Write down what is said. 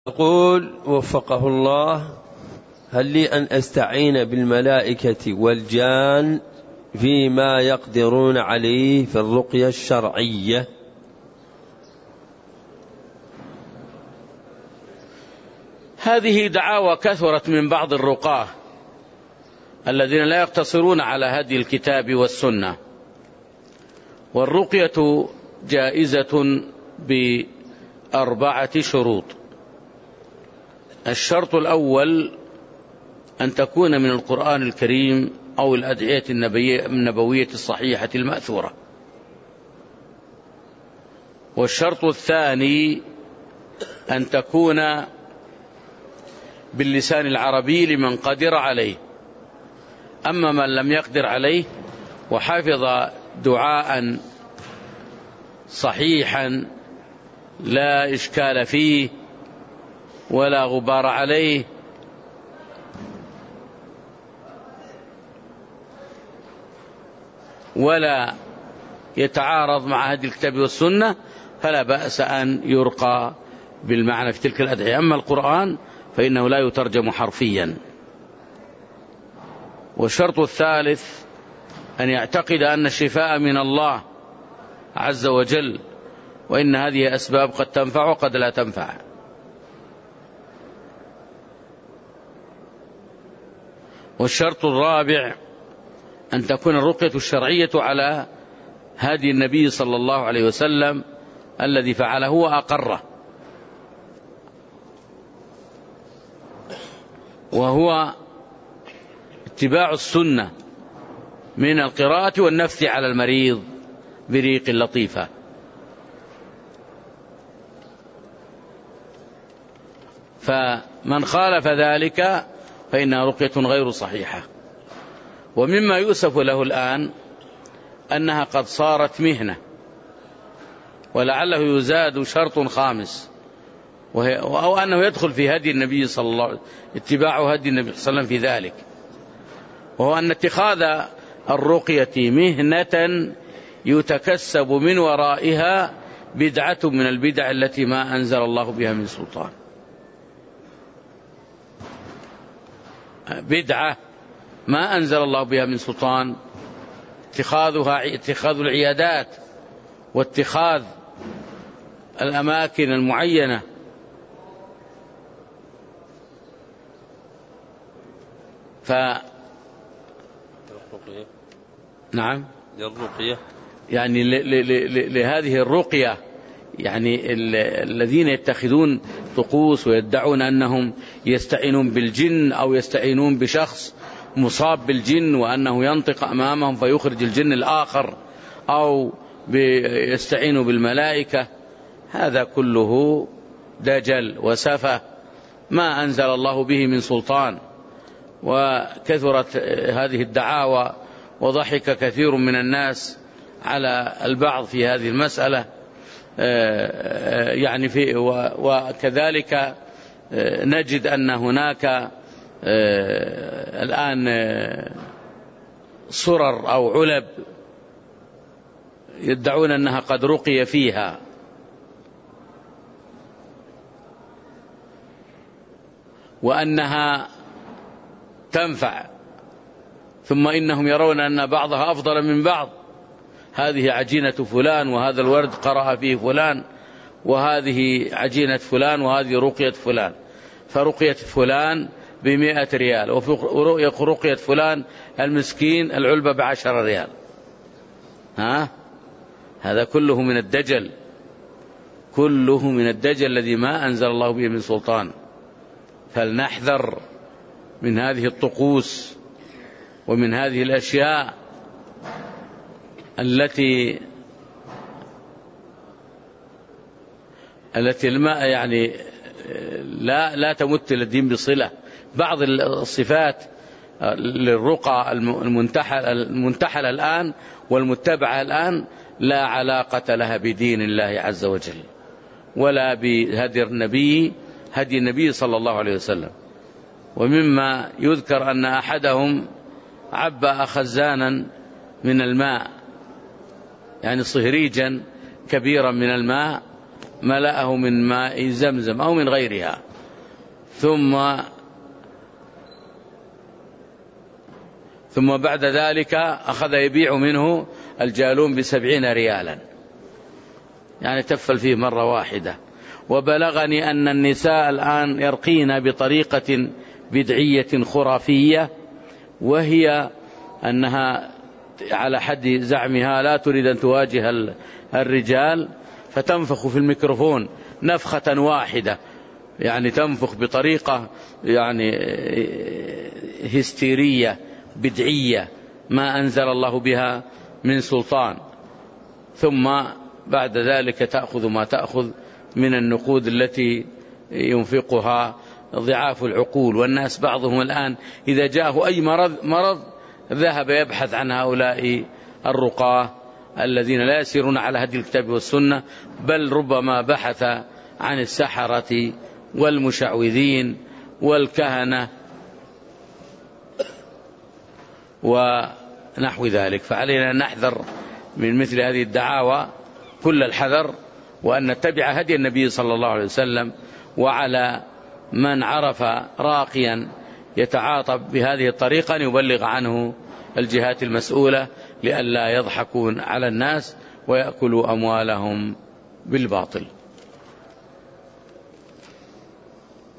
يقول وفقه الله: هل لي أن أستعين بالملائكة والجان فيما يقدرون عليه في الرقية الشرعية؟ هذه دعاوى كثرت من بعض الرقاة الذين لا يقتصرون على هدي الكتاب والسنة. والرقية جائزة ب4 شروط. الشرط الأول أن تكون من القرآن الكريم أو الأدعية النبوية الصحيحة المأثورة. والشرط الثاني أن تكون باللسان العربي لمن قدر عليه. أما من لم يقدر عليه وحفظ دعاء صحيحا لا إشكال فيه ولا غبار عليه ولا يتعارض مع هدي الكتاب والسنة، فلا بأس أن يرقى بالمعنى في تلك الأدعية. أما القرآن فإنه لا يترجم حرفيا. والشرط الثالث أن يعتقد أن الشفاء من الله عز وجل، وإن هذه أسباب قد تنفع وقد لا تنفع. والشرط الرابع أن تكون الرقية الشرعية على هدي النبي صلى الله عليه وسلم الذي فعله وأقره، وهو اتباع السنة من القراءة والنفث على المريض بريق لطيفة. فمن خالف ذلك فإنها رقية غير صحيحة. ومما يؤسف له الآن أنها قد صارت مهنة، ولعله يزاد شرط خامس، أو أنه يدخل في هدي النبي صلى الله عليه وسلم، اتباع هدي النبي صلى الله عليه وسلم في ذلك، وهو أن اتخاذ الرقية مهنة يتكسب من ورائها بدعة من البدع التي ما أنزل الله بها من سلطان. بدعة ما أنزل الله بها من سلطان، اتخاذ العيادات واتخاذ الأماكن المعينة نعم للرقية، يعني لهذه الرقية، يعني الذين يتخذون طقوس ويدعون أنهم يستعينون بالجن أو يستعينون بشخص مصاب بالجن وأنه ينطق أمامهم فيخرج الجن الآخر، أو يستعينوا بالملائكة، هذا كله دجل وسفه ما أنزل الله به من سلطان. وكثرت هذه الدعاوى وضحك كثير من الناس على البعض في هذه المسألة. يعني وكذلك نجد أن هناك الآن صرر أو علب يدعون أنها قد رقي فيها، وأنها تنفع، ثم إنهم يرون أن بعضها أفضل من بعض. هذه عجينة فلان، وهذا الورد قرأ فيه فلان، وهذه عجينة فلان، وهذه رقية فلان، فرقية فلان ب100 ريال، ورقية فلان المسكين العلبة ب10 ريال. هذا كله من الدجل، كله من الدجل الذي ما أنزل الله به من سلطان. فلنحذر من هذه الطقوس ومن هذه الأشياء التي يعني لا تمت الدين بصلة. بعض الصفات للرقى المنتحلة الآن والمتبعة الآن لا علاقة لها بدين الله عز وجل ولا بهدي النبي صلى الله عليه وسلم. ومما يذكر أن أحدهم عبأ خزانا من الماء، يعني صهريجا كبيرا من الماء، ملأه من ماء زمزم أو من غيرها، ثم بعد ذلك أخذ يبيع منه الجالون ب70 ريالا، يعني تفل فيه مرة واحدة. وبلغني أن النساء الآن يرقين بطريقة بدعية خرافية، وهي أنها على حد زعمها لا تريد أن تواجه الرجال، فتنفخ في الميكروفون نفخة واحدة، يعني تنفخ بطريقة يعني هستيرية بدعية ما أنزل الله بها من سلطان. ثم بعد ذلك تأخذ ما تأخذ من النقود التي ينفقها ضعاف العقول. والناس بعضهم الآن إذا جاءه أي مرض ذهب يبحث عن هؤلاء الرقاة الذين لا يسيرون على هدي الكتاب والسنة، بل ربما بحث عن السحرة والمشعوذين والكهنة ونحو ذلك. فعلينا أن نحذر من مثل هذه الدعاوى كل الحذر، وأن نتبع هدي النبي صلى الله عليه وسلم. وعلى من عرف راقيا يتعاطى بهذه الطريقة أن يبلغ عنه الجهات المسؤولة، لئلا يضحكون على الناس ويأكلوا أموالهم بالباطل.